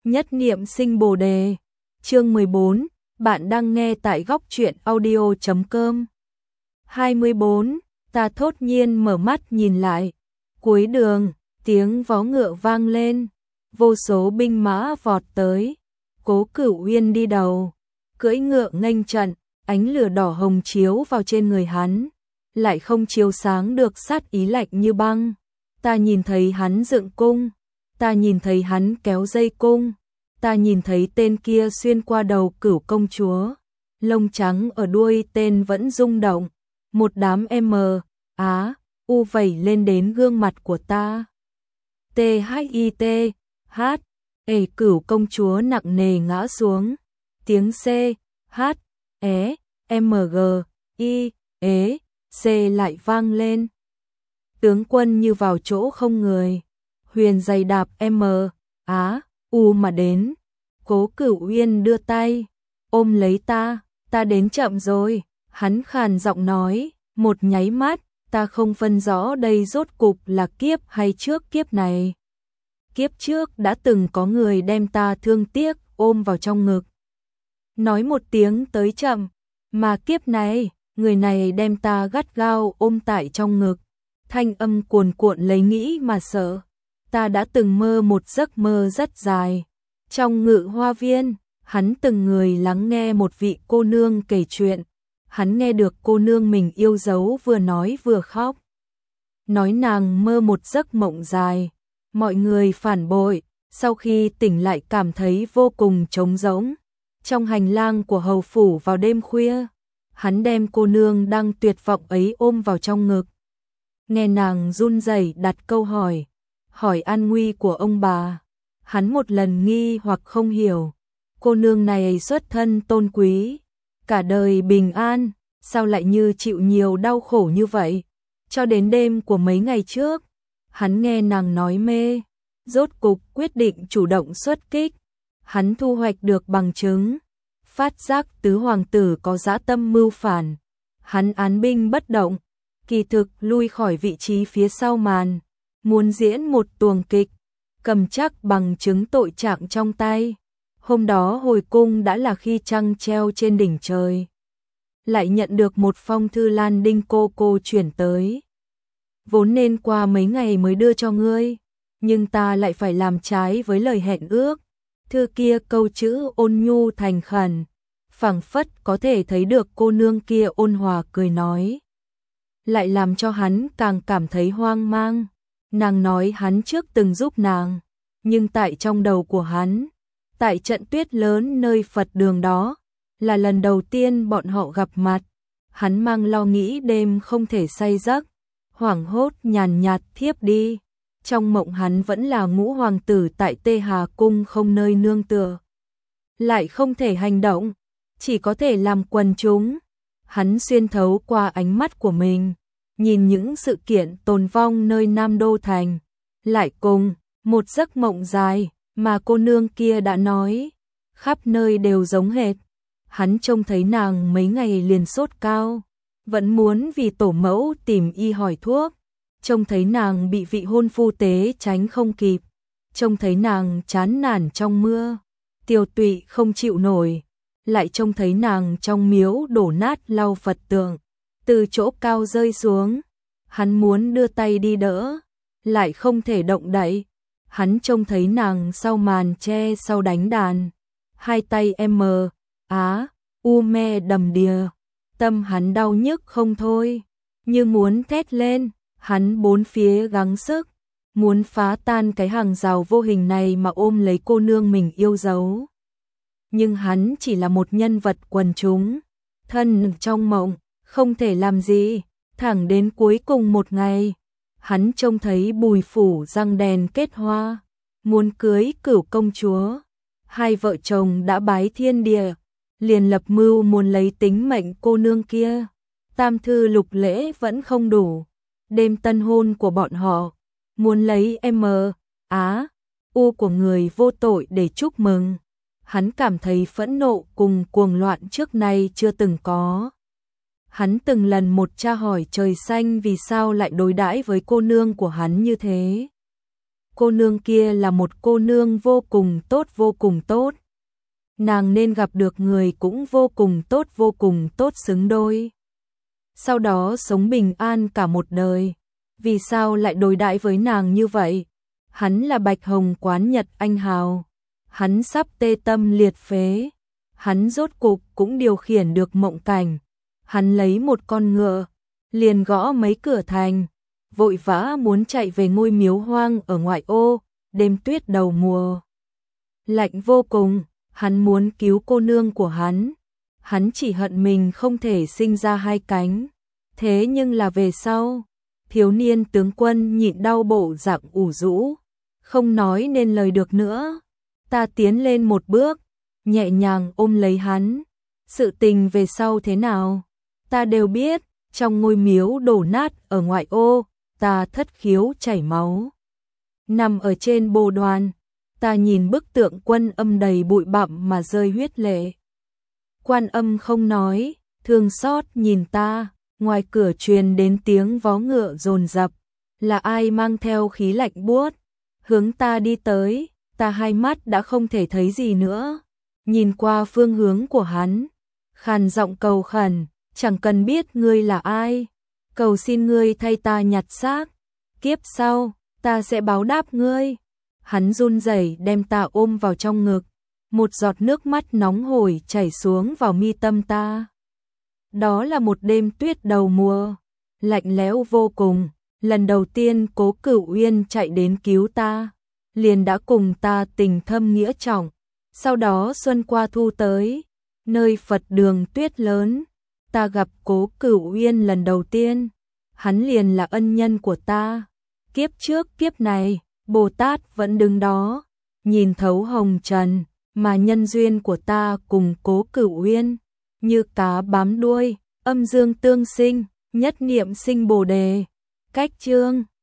Nhất niệm sinh Bồ đề. Chương 14, bạn đang nghe tại góc truyện audio.com. 24, ta thốt nhiên mở mắt nhìn lại. Cuối đường, tiếng vó ngựa vang lên, vô số binh mã vọt tới. Cố Cửu Uyên đi đầu, cưỡi ngựa nghênh trận, ánh lửa đỏ hồng chiếu vào trên người hắn, lại không chiếu sáng được sát ý lạnh như băng. Ta nhìn thấy hắn dựng cung, ta nhìn thấy hắn kéo dây cung, ta nhìn thấy tên kia xuyên qua đầu Cửu công chúa, lông trắng ở đuôi tên vẫn rung động, một đám u vẩy lên đến gương mặt của ta. T-H-I-T, H, Cửu công chúa nặng nề ngã xuống, tiếng C, H, M, G, I, C lại vang lên. Tướng quân như vào chỗ không người, huyền giày đạp U mà đến. Cố Cửu Uyên đưa tay, ôm lấy ta đến chậm rồi, hắn khàn giọng nói, một nháy mắt, ta không phân rõ đây rốt cục là kiếp hay trước kiếp này. Kiếp trước đã từng có người đem ta thương tiếc ôm vào trong ngực, nói một tiếng tới chậm, mà kiếp này, người này đem ta gắt gao ôm tại trong ngực. Thanh âm cuồn cuộn lấy nghĩ mà sợ. Ta đã từng mơ một giấc mơ rất dài. Trong ngự hoa viên, hắn từng người lắng nghe một vị cô nương kể chuyện. Hắn nghe được cô nương mình yêu dấu vừa nói vừa khóc. Nói nàng mơ một giấc mộng dài. Mọi người phản bội, sau khi tỉnh lại cảm thấy vô cùng trống rỗng. Trong hành lang của hầu phủ vào đêm khuya, hắn đem cô nương đang tuyệt vọng ấy ôm vào trong ngực. Nghe nàng run rẩy đặt câu hỏi an nguy của ông bà. Hắn một lần nghi hoặc không hiểu, cô nương này xuất thân tôn quý, cả đời bình an, sao lại như chịu nhiều đau khổ như vậy? Cho đến đêm của mấy ngày trước, hắn nghe nàng nói mê, rốt cục quyết định chủ động xuất kích. Hắn thu hoạch được bằng chứng, phát giác tứ hoàng tử có dã tâm mưu phản. Hắn án binh bất động, kỳ thực lui khỏi vị trí phía sau màn, muốn diễn một tuồng kịch, cầm chắc bằng chứng tội trạng trong tay. Hôm đó hồi cung đã là khi trăng treo trên đỉnh trời. Lại nhận được một phong thư Lan Đinh cô chuyển tới. Vốn nên qua mấy ngày mới đưa cho ngươi, nhưng ta lại phải làm trái với lời hẹn ước. Thư kia câu chữ ôn nhu thành khẩn, phảng phất có thể thấy được cô nương kia ôn hòa cười nói. Lại làm cho hắn càng cảm thấy hoang mang. Nàng nói hắn trước từng giúp nàng, nhưng tại trong đầu của hắn, tại trận tuyết lớn nơi Phật đường đó, là lần đầu tiên bọn họ gặp mặt. Hắn mang lo nghĩ đêm không thể say giấc, hoảng hốt nhàn nhạt thiếp đi. Trong mộng hắn vẫn là ngũ hoàng tử tại Tê Hà Cung không nơi nương tựa, lại không thể hành động, chỉ có thể làm quần chúng. Hắn xuyên thấu qua ánh mắt của mình, nhìn những sự kiện tồn vong nơi Nam Đô Thành, lại cùng một giấc mộng dài mà cô nương kia đã nói, khắp nơi đều giống hệt. Hắn trông thấy nàng mấy ngày liền sốt cao, vẫn muốn vì tổ mẫu tìm y hỏi thuốc, trông thấy nàng bị vị hôn phu tế tránh không kịp, trông thấy nàng chán nản trong mưa, tiều tụy không chịu nổi, lại trông thấy nàng trong miếu đổ nát lau Phật tượng, từ chỗ cao rơi xuống. Hắn muốn đưa tay đi đỡ, lại không thể động đậy. Hắn trông thấy nàng sau màn che sau đánh đàn, hai tay me đầm đìa, tâm hắn đau nhức không thôi, như muốn thét lên. Hắn bốn phía gắng sức, muốn phá tan cái hàng rào vô hình này mà ôm lấy cô nương mình yêu dấu. Nhưng hắn chỉ là một nhân vật quần chúng, thân trong mộng, không thể làm gì. Thẳng đến cuối cùng một ngày, hắn trông thấy Bùi phủ răng đèn kết hoa, muốn cưới Cửu công chúa. Hai vợ chồng đã bái thiên địa, liền lập mưu muốn lấy tính mệnh cô nương kia. Tam thư lục lễ vẫn không đủ. Đêm tân hôn của bọn họ, muốn lấy U của người vô tội để chúc mừng. Hắn cảm thấy phẫn nộ cùng cuồng loạn trước nay chưa từng có. Hắn từng lần một tra hỏi trời xanh vì sao lại đối đãi với cô nương của hắn như thế. cô nương kia là một cô nương vô cùng tốt. Nàng nên gặp được người cũng vô cùng tốt xứng đôi. Sau đó sống bình an cả một đời. Vì sao lại đối đãi với nàng như vậy? Hắn là Bạch Hồng quán Nhật anh hào. Hắn sắp tê tâm liệt phế. Hắn rốt cục cũng điều khiển được mộng cảnh. Hắn lấy một con ngựa, liền gõ mấy cửa thành, vội vã muốn chạy về ngôi miếu hoang ở ngoại ô, đêm tuyết đầu mùa. Lạnh vô cùng, hắn muốn cứu cô nương của hắn. Hắn chỉ hận mình không thể sinh ra hai cánh. Thế nhưng là về sau, thiếu niên tướng quân nhịn đau bộ dạng ủ rũ, không nói nên lời được nữa. Ta tiến lên một bước, nhẹ nhàng ôm lấy hắn. Sự tình về sau thế nào, ta đều biết. Trong ngôi miếu đổ nát ở ngoại ô, ta thất khiếu chảy máu. Nằm ở trên bồ đoàn, ta nhìn bức tượng Quan Âm đầy bụi bặm mà rơi huyết lệ. Quan Âm không nói, thương xót nhìn ta. Ngoài cửa truyền đến tiếng vó ngựa dồn dập, là ai mang theo khí lạnh buốt, hướng ta đi tới. Ta hai mắt đã không thể thấy gì nữa, nhìn qua phương hướng của hắn, khàn giọng cầu khẩn, chẳng cần biết ngươi là ai, cầu xin ngươi thay ta nhặt xác, kiếp sau, ta sẽ báo đáp ngươi. Hắn run rẩy đem ta ôm vào trong ngực, một giọt nước mắt nóng hổi chảy xuống vào mi tâm ta. Đó là một đêm tuyết đầu mùa, lạnh lẽo vô cùng. Lần đầu tiên Cố Cửu Uyên chạy đến cứu ta, liền đã cùng ta tình thâm nghĩa trọng. Sau đó xuân qua thu tới, nơi Phật đường tuyết lớn, ta gặp Cố Cửu Uyên lần đầu tiên, hắn liền là ân nhân của ta. Kiếp trước kiếp này, Bồ Tát vẫn đứng đó, nhìn thấu hồng trần, mà nhân duyên của ta cùng Cố Cửu Uyên như cá bám đuôi, âm dương tương sinh, nhất niệm sinh Bồ đề. Cách chương